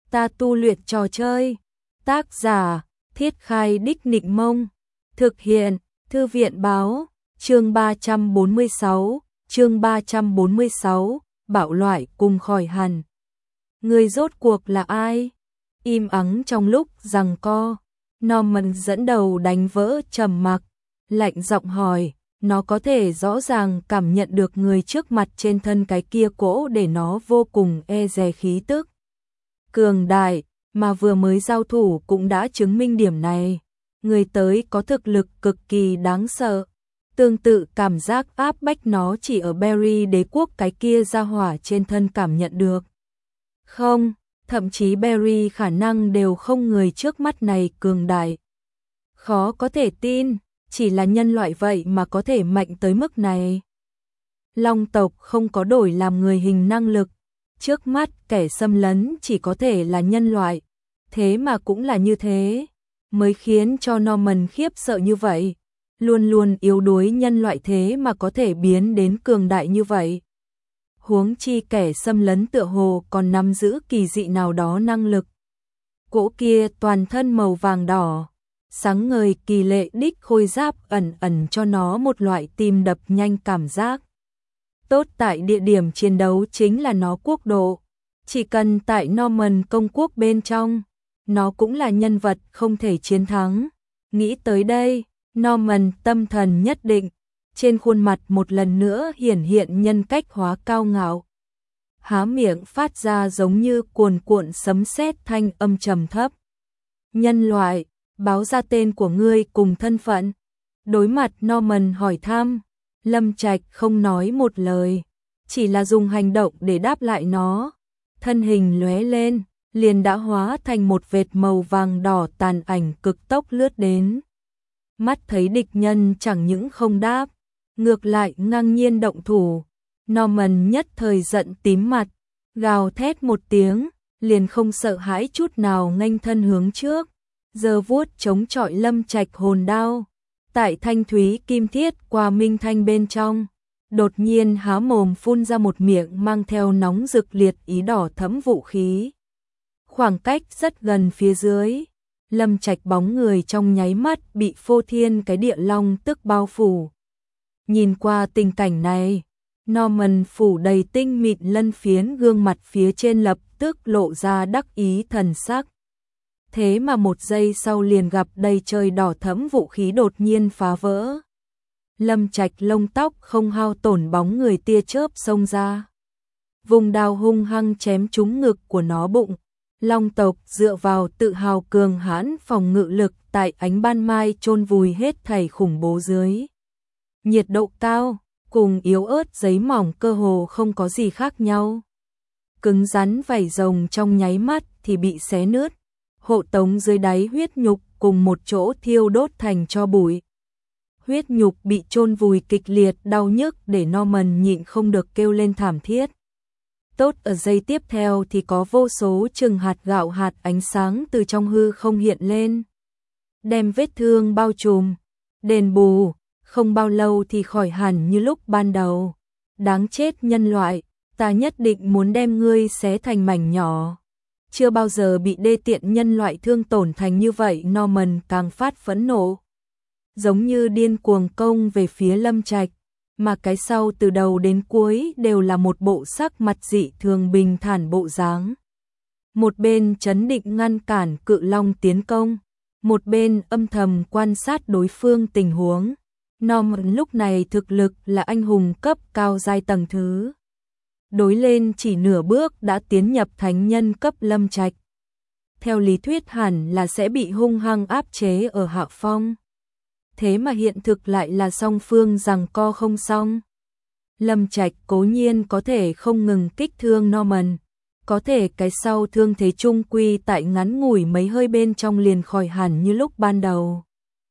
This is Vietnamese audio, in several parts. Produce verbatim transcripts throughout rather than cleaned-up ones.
Ta tu luyện trò chơi. Tác giả, Thiết Khai Đích Nịnh Mông. Thực hiện, Thư viện báo, chương ba trăm bốn mươi sáu, chương ba trăm bốn mươi sáu, bạo loại cùng khỏi hẳn. Người rốt cuộc là ai? Im ắng trong lúc giằng co, Norman dẫn đầu đánh vỡ trầm mặc, lạnh giọng hỏi, nó có thể rõ ràng cảm nhận được người trước mặt trên thân cái kia cỗ để nó vô cùng e dè khí tức. Cường đại, mà vừa mới giao thủ cũng đã chứng minh điểm này. Người tới có thực lực cực kỳ đáng sợ. Tương tự cảm giác áp bách nó chỉ ở Berry đế quốc cái kia ra hỏa trên thân cảm nhận được. Không, thậm chí Berry khả năng đều không người trước mắt này cường đại. Khó có thể tin, chỉ là nhân loại vậy mà có thể mạnh tới mức này. Long tộc không có đổi làm người hình năng lực. Trước mắt kẻ xâm lấn chỉ có thể là nhân loại. Thế mà cũng là như thế, mới khiến cho Norman khiếp sợ như vậy. Luôn luôn yếu đuối nhân loại thế mà có thể biến đến cường đại như vậy. Huống chi kẻ xâm lấn tựa hồ còn nắm giữ kỳ dị nào đó năng lực. Cỗ kia toàn thân màu vàng đỏ, sáng ngời kỳ lệ đích khôi giáp ẩn ẩn cho nó một loại tim đập nhanh cảm giác. Tốt tại địa điểm chiến đấu chính là nó quốc độ. Chỉ cần tại Norman công quốc bên trong, nó cũng là nhân vật không thể chiến thắng. Nghĩ tới đây, Norman tâm thần nhất định, trên khuôn mặt một lần nữa hiển hiện nhân cách hóa cao ngạo. Há miệng phát ra giống như cuồn cuộn sấm sét thanh âm trầm thấp. Nhân loại, báo ra tên của ngươi cùng thân phận. Đối mặt Norman hỏi thăm, Lâm Trạch không nói một lời, chỉ là dùng hành động để đáp lại nó. Thân hình lóe lên, liền đã hóa thành một vệt màu vàng đỏ tàn ảnh cực tốc lướt đến. Mắt thấy địch nhân chẳng những không đáp, ngược lại ngang nhiên động thủ. Norman nhất thời giận tím mặt, gào thét một tiếng, liền không sợ hãi chút nào nghênh thân hướng trước, giơ vuốt chống chọi Lâm Trạch hồn đao. Tại thanh thúy kim thiết qua minh thanh bên trong, đột nhiên há mồm phun ra một miệng mang theo nóng rực liệt ý đỏ thẫm vũ khí. Khoảng cách rất gần phía dưới, Lâm Trạch bóng người trong nháy mắt bị phô thiên cái địa long tức bao phủ. Nhìn qua tình cảnh này, Norman phủ đầy tinh mịn lân phiến gương mặt phía trên lập tức lộ ra đắc ý thần sắc. Thế mà một giây sau liền gặp đầy trời đỏ thẫm vũ khí đột nhiên phá vỡ. Lâm Trạch lông tóc không hao tổn bóng người tia chớp xông ra. Vùng đao hung hăng chém trúng ngực của nó bụng. Long tộc dựa vào tự hào cường hãn phòng ngự lực tại ánh ban mai chôn vùi hết thảy khủng bố dưới. Nhiệt độ cao, cùng yếu ớt giấy mỏng cơ hồ không có gì khác nhau. Cứng rắn vảy rồng trong nháy mắt thì bị xé nứt. Hộ tống dưới đáy huyết nhục cùng một chỗ thiêu đốt thành tro bụi. Huyết nhục bị chôn vùi kịch liệt đau nhức để Norman nhịn không được kêu lên thảm thiết. Tốt ở giây tiếp theo thì có vô số chừng hạt gạo hạt ánh sáng từ trong hư không hiện lên. Đem vết thương bao trùm, đền bù, không bao lâu thì khỏi hẳn như lúc ban đầu. Đáng chết nhân loại, ta nhất định muốn đem ngươi xé thành mảnh nhỏ. Chưa bao giờ bị đê tiện nhân loại thương tổn thành như vậy, Norman càng phát phẫn nộ. Giống như điên cuồng công về phía Lâm Trạch, mà cái sau từ đầu đến cuối đều là một bộ sắc mặt dị thường bình thản bộ dáng. Một bên trấn định ngăn cản cự long tiến công, một bên âm thầm quan sát đối phương tình huống. Norman lúc này thực lực là anh hùng cấp cao giai tầng thứ. Đối lên chỉ nửa bước đã tiến nhập thánh nhân cấp Lâm Trạch. Theo lý thuyết hẳn là sẽ bị hung hăng áp chế ở hạ phong. Thế mà hiện thực lại là song phương giằng co không xong. Lâm Trạch cố nhiên có thể không ngừng kích thương Norman, có thể cái sau thương thế trung quy tại ngắn ngủi mấy hơi bên trong liền khỏi hẳn như lúc ban đầu.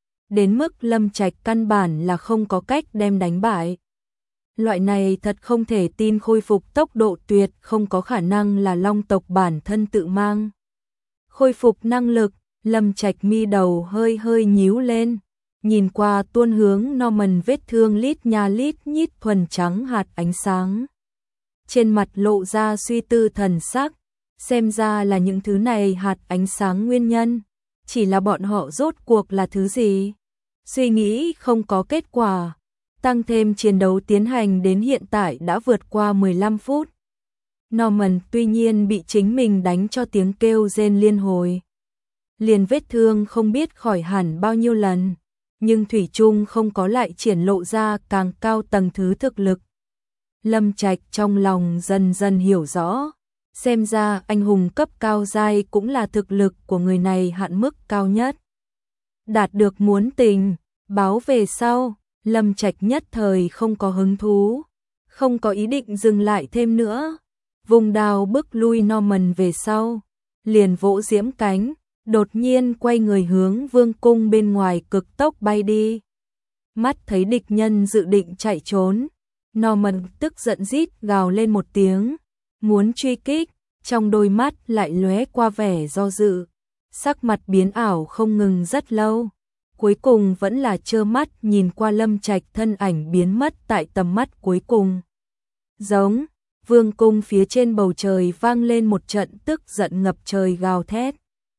Đến mức Lâm Trạch căn bản là không có cách đem đánh bại. Loại này thật không thể tin khôi phục tốc độ tuyệt không có khả năng là long tộc bản thân tự mang. Khôi phục năng lực, Lâm Trạch mi đầu hơi hơi nhíu lên, nhìn qua tuôn hướng Norman vết thương lít nha lít nhít thuần trắng hạt ánh sáng. Trên mặt lộ ra suy tư thần sắc, Xem ra là những thứ này hạt ánh sáng nguyên nhân, chỉ là bọn họ rốt cuộc là thứ gì? Suy nghĩ không có kết quả, tăng thêm chiến đấu tiến hành đến hiện tại đã vượt qua mười lăm phút. Norman tuy nhiên bị chính mình đánh cho tiếng kêu rên liên hồi. Liền vết thương không biết khỏi hẳn bao nhiêu lần, nhưng thủy chung không có lại triển lộ ra càng cao tầng thứ thực lực. Lâm Trạch trong lòng dần dần hiểu rõ, xem ra anh hùng cấp cao giai cũng là thực lực của người này hạn mức cao nhất. Đạt được muốn tình, báo về sau, Lâm Trạch nhất thời không có hứng thú, không có ý định dừng lại thêm nữa. Vùng đao bức lui Norman về sau, liền vỗ diễm cánh, đột nhiên quay người hướng vương cung bên ngoài cực tốc bay đi. Mắt thấy địch nhân dự định chạy trốn, Norman tức giận rít gào lên một tiếng, muốn truy kích, trong đôi mắt lại lóe qua vẻ do dự, sắc mặt biến ảo không ngừng rất lâu, cuối cùng vẫn là trơ mắt nhìn qua Lâm Trạch thân ảnh biến mất tại tầm mắt cuối cùng. Giống, vương cung phía trên bầu trời vang lên một trận tức giận ngập trời gào thét.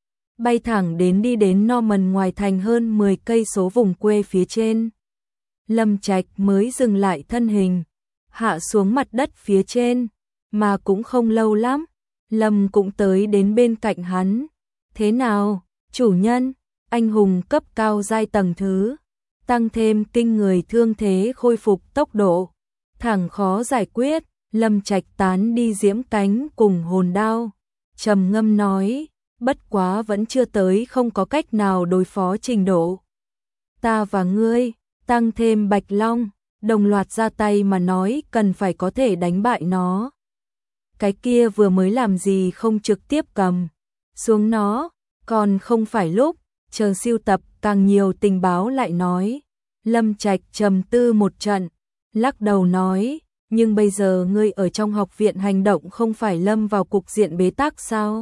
Bay thẳng đến đi đến Norman ngoài thành hơn mười cây số vùng quê phía trên. Lâm Trạch mới dừng lại thân hình, hạ xuống mặt đất phía trên, mà cũng không lâu lắm, Lâm cũng tới đến bên cạnh hắn. Thế nào, chủ nhân? Anh hùng cấp cao giai tầng thứ, tăng thêm kinh người thương thế khôi phục tốc độ, thẳng khó giải quyết. Lâm Trạch tán đi diễm cánh cùng hồn đao, trầm ngâm nói, bất quá vẫn chưa tới không có cách nào đối phó trình độ. Ta và ngươi, tăng thêm Bạch Long, đồng loạt ra tay mà nói cần phải có thể đánh bại nó. Cái kia vừa mới làm gì không trực tiếp cầm xuống nó, còn không phải lúc, chờ siêu tập càng nhiều tình báo lại nói. Lâm Trạch trầm tư một trận, lắc đầu nói, nhưng bây giờ ngươi ở trong học viện hành động không phải lâm vào cục diện bế tắc sao?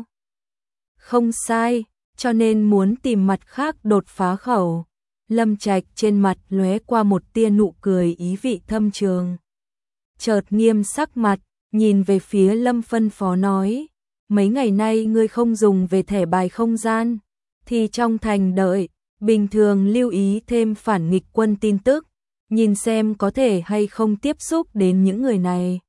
Không sai, cho nên muốn tìm mặt khác đột phá khẩu. Lâm Trạch trên mặt lóe qua một tia nụ cười ý vị thâm trường. Chợt nghiêm sắc mặt, nhìn về phía Lâm phân phó nói, mấy ngày nay ngươi không dùng về thẻ bài không gian, thì trong thành đợi, bình thường lưu ý thêm phản nghịch quân tin tức, nhìn xem có thể hay không tiếp xúc đến những người này.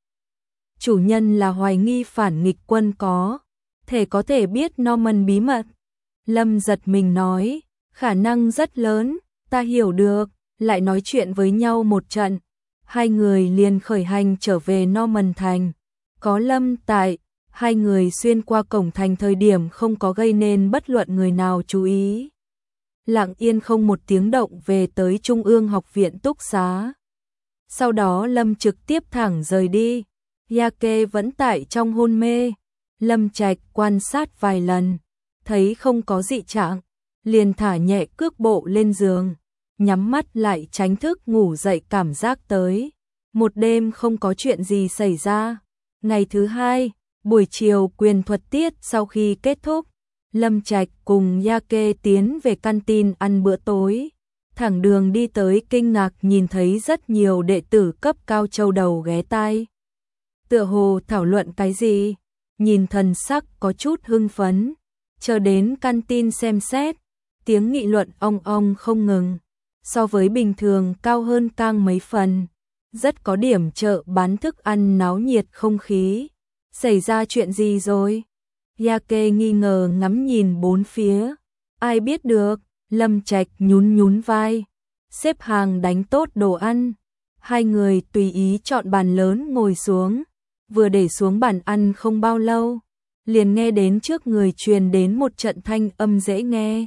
Chủ nhân là hoài nghi phản nghịch quân có thể có thể biết Norman bí mật. Lâm giật mình nói, khả năng rất lớn, ta hiểu được, lại nói chuyện với nhau một trận. Hai người liền khởi hành trở về Norman thành. Có Lâm tại, hai người xuyên qua cổng thành thời điểm không có gây nên bất luận người nào chú ý. Lặng yên không một tiếng động về tới Trung ương học viện túc xá. Sau đó Lâm trực tiếp thẳng rời đi. Yake vẫn tại trong hôn mê. Lâm Trạch quan sát vài lần, thấy không có dị trạng, liền thả nhẹ cước bộ lên giường, nhắm mắt lại tránh thức ngủ dậy cảm giác tới. Một đêm không có chuyện gì xảy ra. Ngày thứ hai, buổi chiều quyền thuật tiết sau khi kết thúc, Lâm Trạch cùng Yake tiến về canteen ăn bữa tối. Thẳng đường đi tới kinh ngạc nhìn thấy rất nhiều đệ tử cấp cao châu đầu ghé tai. Tựa hồ thảo luận cái gì, nhìn thần sắc có chút hưng phấn. Chờ đến canteen xem xét, tiếng nghị luận ong ong không ngừng. So với bình thường cao hơn cang mấy phần. Rất có điểm chợ bán thức ăn náo nhiệt không khí. Xảy ra chuyện gì rồi? Yake nghi ngờ ngắm nhìn bốn phía. Ai biết được, Lâm Trạch nhún nhún vai. Xếp hàng đánh tốt đồ ăn. Hai người tùy ý chọn bàn lớn ngồi xuống. Vừa để xuống bàn ăn không bao lâu, liền nghe đến trước người truyền đến một trận thanh âm dễ nghe.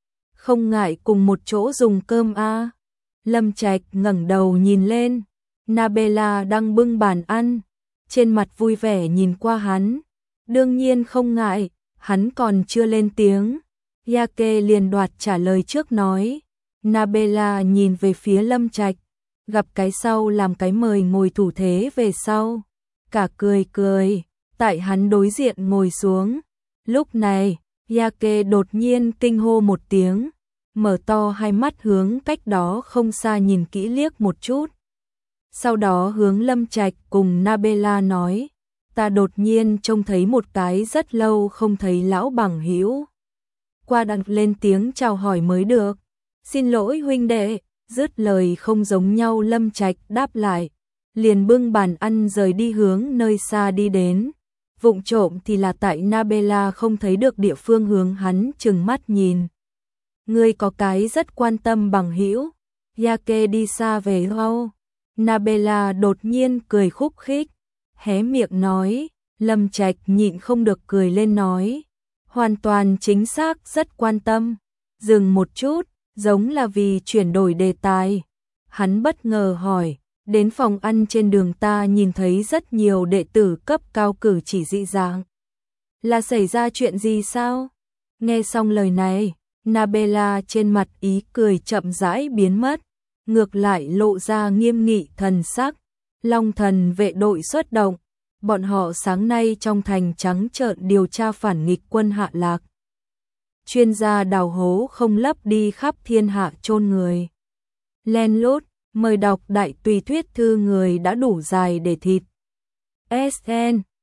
Không ngại cùng một chỗ dùng cơm a? À? Lâm Trạch ngẩng đầu nhìn lên, Nabella đang bưng bàn ăn, trên mặt vui vẻ nhìn qua hắn. Đương nhiên không ngại, hắn còn chưa lên tiếng. Yake liền đoạt trả lời trước nói. Nabella nhìn về phía Lâm Trạch, gặp cái sau làm cái mời ngồi thủ thế về sau. Cả cười cười, tại hắn đối diện ngồi xuống. Lúc này, Yake đột nhiên kinh hô một tiếng, mở to hai mắt hướng cách đó không xa nhìn kỹ liếc một chút. Sau đó hướng Lâm Trạch cùng Nabella nói, ta đột nhiên trông thấy một cái rất lâu không thấy lão bằng hữu. Qua đặt lên tiếng chào hỏi mới được. Xin lỗi huynh đệ, dứt lời không giống nhau Lâm Trạch đáp lại. Liền bưng bàn ăn rời đi hướng nơi xa đi đến. Vụng trộm thì là tại Nabella không thấy được địa phương hướng hắn chừng mắt nhìn. Ngươi có cái rất quan tâm bằng hữu, Yake đi xa về hâu. Nabella đột nhiên cười khúc khích, hé miệng nói, Lâm Trạch nhịn không được cười lên nói, hoàn toàn chính xác rất quan tâm. Dừng một chút, giống là vì chuyển đổi đề tài. Hắn bất ngờ hỏi, đến phòng ăn trên đường ta nhìn thấy rất nhiều đệ tử cấp cao cử chỉ dị dạng. Là xảy ra chuyện gì sao? Nghe xong lời này, Nabella trên mặt ý cười chậm rãi biến mất, ngược lại lộ ra nghiêm nghị thần sắc. Long thần vệ đội xuất động, bọn họ sáng nay trong thành trắng trợn điều tra phản nghịch quân Hạ Lạc. Chuyên gia đào hố không lấp đi khắp thiên hạ chôn người. Len lút, mời đọc đại tùy thuyết thư người đã đủ dài để thịt. ét en